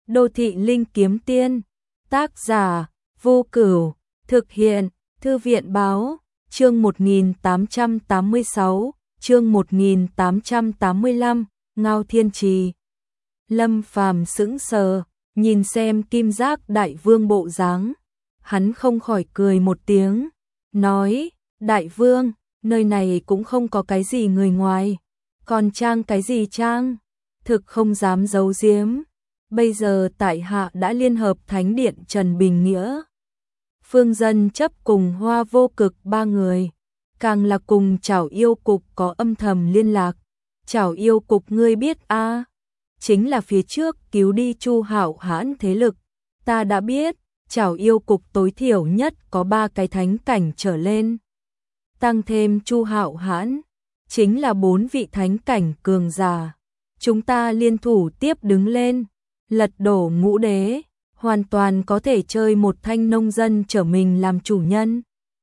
Đô thị linh kiếm tiên, tác giả, Vô Cửu, thực hiện, Thư viện báo, chương 1886, chương 1885, Ngao Thiên Trì. Lâm Phàm sững sờ, nhìn xem Kim Giác Đại Vương bộ dáng, hắn không khỏi cười một tiếng, nói, Đại Vương, nơi này cũng không có cái gì người ngoài, còn trang cái gì trang, thực không dám giấu giếm. Bây giờ tại hạ đã liên hợp Thánh Điện Trần Bình Nghĩa, Phương Dân Chấp cùng Hoa Vô Cực ba người, càng là cùng Chảo Yêu Cục có âm thầm liên lạc. Chảo Yêu Cục ngươi biết a, chính là phía trước cứu đi Chu Hạo Hãn thế lực, ta đã biết, Chảo Yêu Cục tối thiểu nhất có 3 cái thánh cảnh trở lên. Tăng thêm Chu Hạo Hãn, chính là 4 vị thánh cảnh cường giả. Chúng ta liên thủ tiếp đứng lên, lật đổ Ngũ Đế, hoàn toàn có thể chơi một thanh nông dân trở mình làm chủ nhân.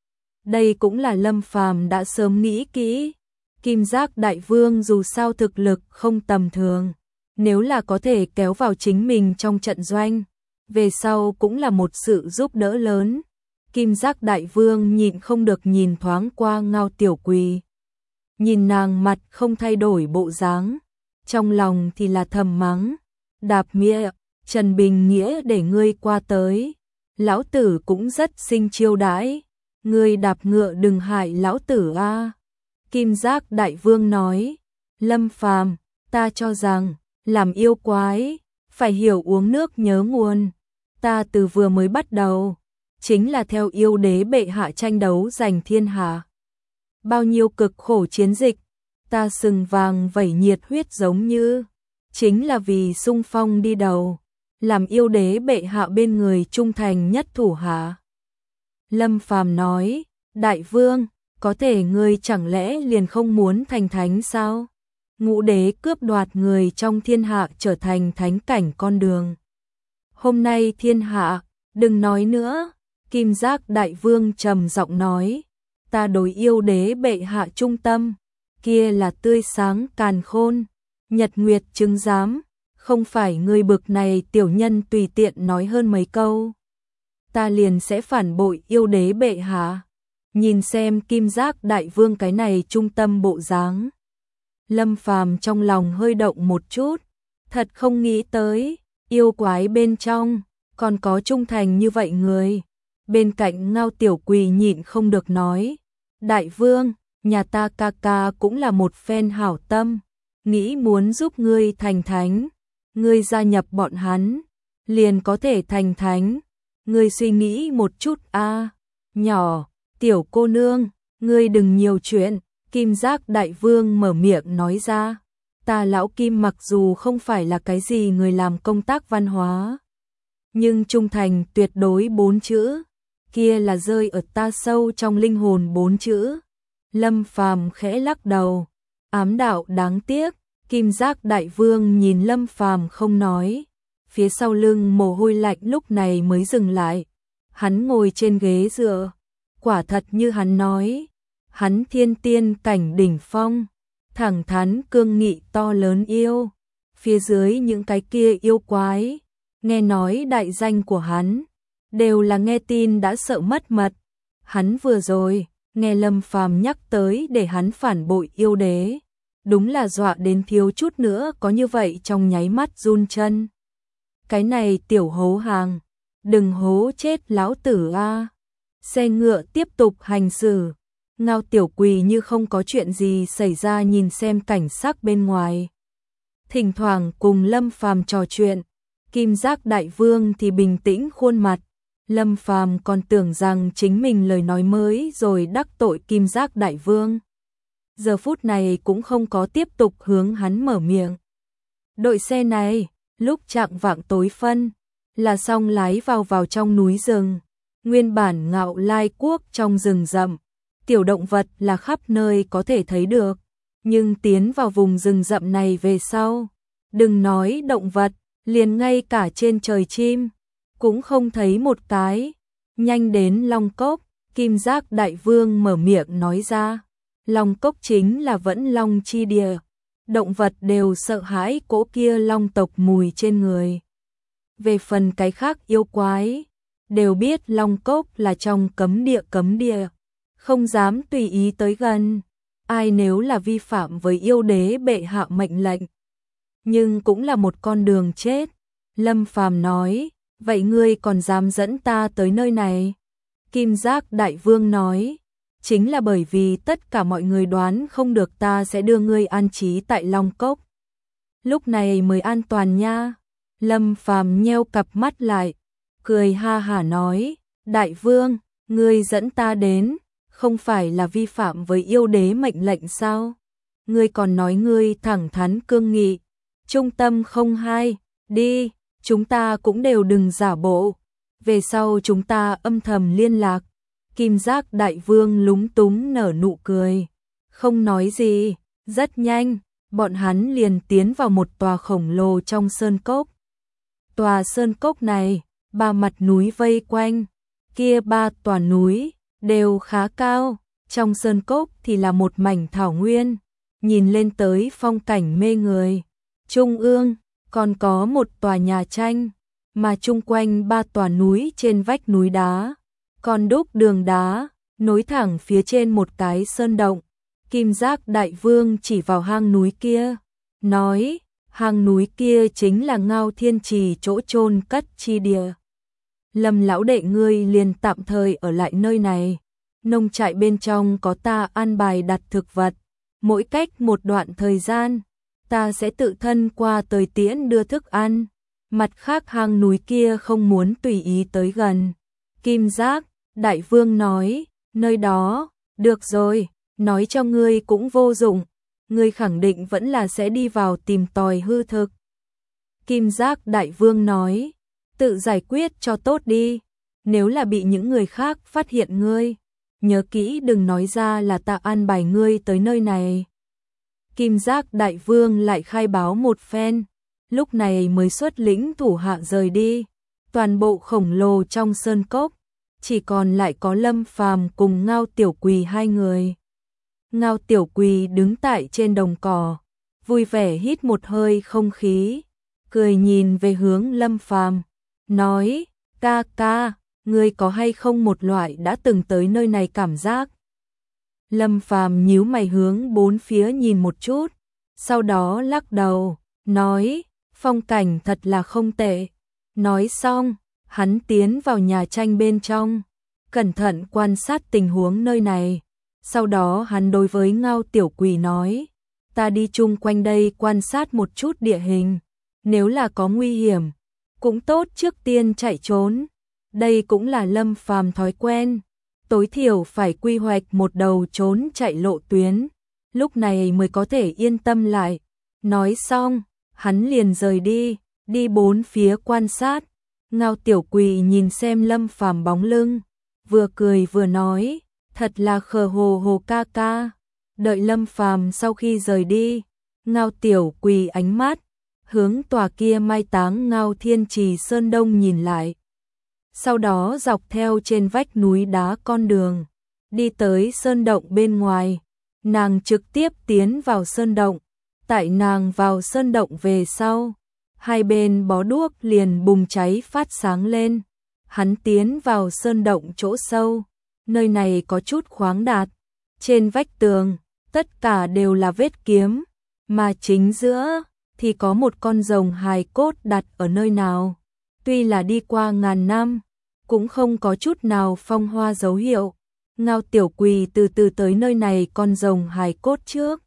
Đây cũng là Lâm Phàm đã sớm nghĩ kỹ. Kim Giác Đại Vương dù sao thực lực không tầm thường, nếu là có thể kéo vào chính mình trong trận doanh, về sau cũng là một sự giúp đỡ lớn. Kim Giác Đại Vương nhịn không được nhìn thoáng qua Ngao Tiểu Quỳ, nhìn nàng mặt không thay đổi bộ dáng, trong lòng thì là thầm mắng, đạp nghĩa, Trần Bình Nghĩa để ngươi qua tới, lão tử cũng rất sinh chiêu đãi, ngươi đạp ngựa đừng hại lão tử a. Kim Giác Đại Vương nói, Lâm Phàm, ta cho rằng, làm yêu quái, phải hiểu uống nước nhớ nguồn, ta từ vừa mới bắt đầu, chính là theo yêu đế bệ hạ tranh đấu giành thiên hạ. Bao nhiêu cực khổ chiến dịch, ta sừng vàng vẩy nhiệt huyết giống như, chính là vì xung phong đi đầu, làm yêu đế bệ hạ bên người trung thành nhất thủ hạ. Lâm Phàm nói, Đại Vương, có thể ngươi chẳng lẽ liền không muốn thành thánh sao? Ngũ Đế cướp đoạt người trong thiên hạ trở thành thánh cảnh con đường. Hôm nay thiên hạ, đừng nói nữa, Kim Giác Đại Vương trầm giọng nói, ta đối yêu đế bệ hạ trung tâm, kia là tươi sáng càn khôn, nhật nguyệt chứng giám, không phải ngươi bực này tiểu nhân tùy tiện nói hơn mấy câu, ta liền sẽ phản bội yêu đế bệ hạ. Nhìn xem Kim Giác Đại Vương cái này trung tâm bộ dáng, Lâm Phàm trong lòng hơi động một chút, thật không nghĩ tới, yêu quái bên trong còn có trung thành như vậy người. Bên cạnh Ngao Tiểu Quỳ nhịn không được nói, Đại Vương, nhà ta ca ca cũng là một phen hảo tâm, nghĩ muốn giúp ngươi thành thánh, ngươi gia nhập bọn hắn, liền có thể thành thánh, ngươi suy nghĩ một chút a. Nhỏ, tiểu cô nương, ngươi đừng nhiều chuyện. Kim Giác Đại Vương mở miệng nói ra, ta lão Kim mặc dù không phải là cái gì người làm công tác văn hóa, nhưng trung thành tuyệt đối 4 chữ, kia là rơi ở ta sâu trong linh hồn 4 chữ. Lâm Phàm khẽ lắc đầu, ám đạo đáng tiếc. Kim Giác Đại Vương nhìn Lâm Phàm không nói, phía sau lưng mồ hôi lạnh lúc này mới dừng lại. Hắn ngồi trên ghế dựa, quả thật như hắn nói, hắn thiên tiên cảnh đỉnh phong, thẳng thắn cương nghị to lớn yêu, phía dưới những cái kia yêu quái, nghe nói đại danh của hắn, đều là nghe tin đã sợ mất mật. Hắn vừa rồi, nghe Lâm Phàm nhắc tới để hắn phản bội yêu đế, đúng là dọa đến thiếu chút nữa có như vậy trong nháy mắt run chân. Cái này tiểu hố hàng, đừng hố chết lão tử a. Xe ngựa tiếp tục hành xử. Ngao Tiểu Quỳ như không có chuyện gì xảy ra nhìn xem cảnh sắc bên ngoài. Thỉnh thoảng cùng Lâm Phàm trò chuyện, Kim Giác Đại Vương thì bình tĩnh khuôn mặt. Lâm Phàm còn tưởng rằng chính mình lời nói mới rồi đắc tội Kim Giác Đại Vương. Giờ phút này cũng không có tiếp tục hướng hắn mở miệng. Đội xe này, lúc chạng vạng tối phân, là xong lái vào trong núi rừng. Nguyên bản Ngạo Lai Quốc trong rừng rậm, tiểu động vật là khắp nơi có thể thấy được, nhưng tiến vào vùng rừng rậm này về sau, đừng nói động vật, liền ngay cả trên trời chim cũng không thấy một cái. Nhanh đến Long Cốc, Kim Giác Đại Vương mở miệng nói ra, Long Cốc chính là vẫn long chi địa, động vật đều sợ hãi cỗ kia long tộc mùi trên người. Về phần cái khác yêu quái, đều biết Long Cốc là trong cấm địa, không dám tùy ý tới gần. Ai nếu là vi phạm với yêu đế bệ hạ mệnh lệnh, nhưng cũng là một con đường chết. Lâm Phàm nói, vậy ngươi còn dám dẫn ta tới nơi này? Kim Giác Đại Vương nói, chính là bởi vì tất cả mọi người đoán không được ta sẽ đưa ngươi an trí tại Long Cốc. Lúc này mới an toàn nha. Lâm Phàm nheo cặp mắt lại, cười ha hả nói, Đại Vương, ngươi dẫn ta đến, không phải là vi phạm với yêu đế mệnh lệnh sao? Ngươi còn nói ngươi thẳng thắn cương nghị, trung tâm không hai, đi, chúng ta cũng đều đừng giả bộ. Về sau chúng ta âm thầm liên lạc. Kim Giác Đại Vương lúng túng nở nụ cười, không nói gì. Rất nhanh, bọn hắn liền tiến vào một tòa khổng lồ trong sơn cốc. Tòa sơn cốc này, 3 mặt núi vây quanh, kia 3 tòa núi đều khá cao, trong sơn cốc thì là một mảnh thảo nguyên, nhìn lên tới phong cảnh mê người. Trung ương còn có một tòa nhà tranh, mà chung quanh 3 tòa núi trên vách núi đá, còn đúc đường đá, nối thẳng phía trên một cái sơn động. Kim Giác Đại Vương chỉ vào hang núi kia, nói, hang núi kia chính là Ngao Thiên Trì chỗ chôn cất chi địa. Lâm lão đệ ngươi liền tạm thời ở lại nơi này, nông trại bên trong có ta an bài đặt thực vật, mỗi cách một đoạn thời gian, ta sẽ tự thân qua tới tiễn đưa thức ăn. Mặt khác hang núi kia không muốn tùy ý tới gần. Kim Giác Đại Vương nói, nơi đó, được rồi, nói cho ngươi cũng vô dụng, ngươi khẳng định vẫn là sẽ đi vào tìm tòi hư thực. Kim Giác Đại Vương nói, tự giải quyết cho tốt đi, nếu là bị những người khác phát hiện ngươi, nhớ kỹ đừng nói ra là ta an bài ngươi tới nơi này. Kim Giác Đại Vương lại khai báo một phen, lúc này mới xuất lĩnh thủ hạ rời đi. Toàn bộ khổng lồ trong sơn cốc, chỉ còn lại có Lâm Phàm cùng Ngao Tiểu Quỳ 2 người. Ngao Tiểu Quỳ đứng tại trên đồng cỏ, vui vẻ hít một hơi không khí, cười nhìn về hướng Lâm Phàm, nói, ca ca, ngươi có hay không một loại đã từng tới nơi này cảm giác? Lâm Phàm nhíu mày hướng bốn phía nhìn một chút, sau đó lắc đầu, nói, phong cảnh thật là không tệ. Nói xong, hắn tiến vào nhà tranh bên trong, cẩn thận quan sát tình huống nơi này. Sau đó hắn đối với Ngao Tiểu Quỳ nói, ta đi chung quanh đây quan sát một chút địa hình, nếu là có nguy hiểm, cũng tốt trước tiên chạy trốn. Đây cũng là Lâm Phàm thói quen, tối thiểu phải quy hoạch một đầu trốn chạy lộ tuyến, lúc này mới có thể yên tâm lại. Nói xong, hắn liền rời đi, đi bốn phía quan sát. Ngao Tiểu Quỳ nhìn xem Lâm Phàm bóng lưng, vừa cười vừa nói, thật là khờ hồ hồ ca ca. Đợi Lâm Phàm sau khi rời đi, Ngao Tiểu Quỳ ánh mắt hướng tòa kia mai táng Ngao Thiên Trì sơn đông nhìn lại. Sau đó dọc theo trên vách núi đá con đường, đi tới sơn động bên ngoài. Nàng trực tiếp tiến vào sơn động. Tại nàng vào sơn động về sau, hai bên bó đuốc liền bùng cháy phát sáng lên. Hắn tiến vào sơn động chỗ sâu, nơi này có chút khoáng đạt. Trên vách tường, tất cả đều là vết kiếm, mà chính giữa thì có một con rồng hài cốt đặt ở nơi nào. Tuy là đi qua ngàn năm, cũng không có chút nào phong hoa dấu hiệu. Ngao Tiểu Quỳ từ từ tới nơi này con rồng hài cốt trước,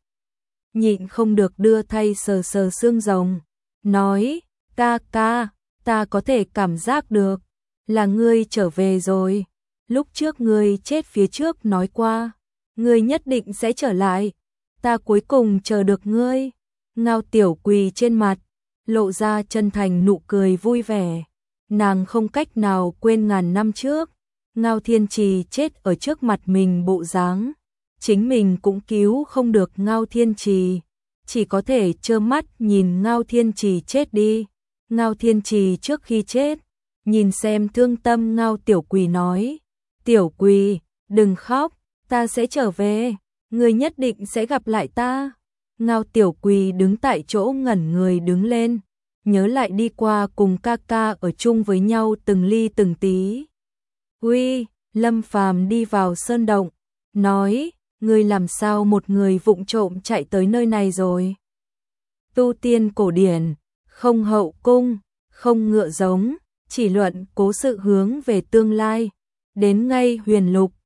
nhịn không được đưa tay sờ sờ xương rồng, nói, ca ca, ta có thể cảm giác được, là ngươi trở về rồi. Lúc trước ngươi chết phía trước nói qua, ngươi nhất định sẽ trở lại, ta cuối cùng chờ được ngươi. Ngao Tiểu Quỳ trên mặt, lộ ra chân thành nụ cười vui vẻ, nàng không cách nào quên ngàn năm trước, Ngao Thiên Trì chết ở trước mặt mình bộ dáng. Chính mình cũng cứu không được Ngao Thiên Trì, chỉ có thể trơ mắt nhìn Ngao Thiên Trì chết đi. Ngao Thiên Trì trước khi chết, nhìn xem thương tâm Ngao Tiểu Quỳ nói, Tiểu Quỳ, đừng khóc, ta sẽ trở về, ngươi nhất định sẽ gặp lại ta. Ngao Tiểu Quỳ đứng tại chỗ ngẩn người đứng lên, nhớ lại đi qua cùng ca ca ở chung với nhau từng ly từng tí. Uy, Lâm Phàm đi vào sơn động, nói, ngươi làm sao một người vụng trộm chạy tới nơi này rồi? Tu tiên cổ điển, không hậu cung, không ngựa giống, chỉ luận cố sự hướng về tương lai, đến ngay huyền lục,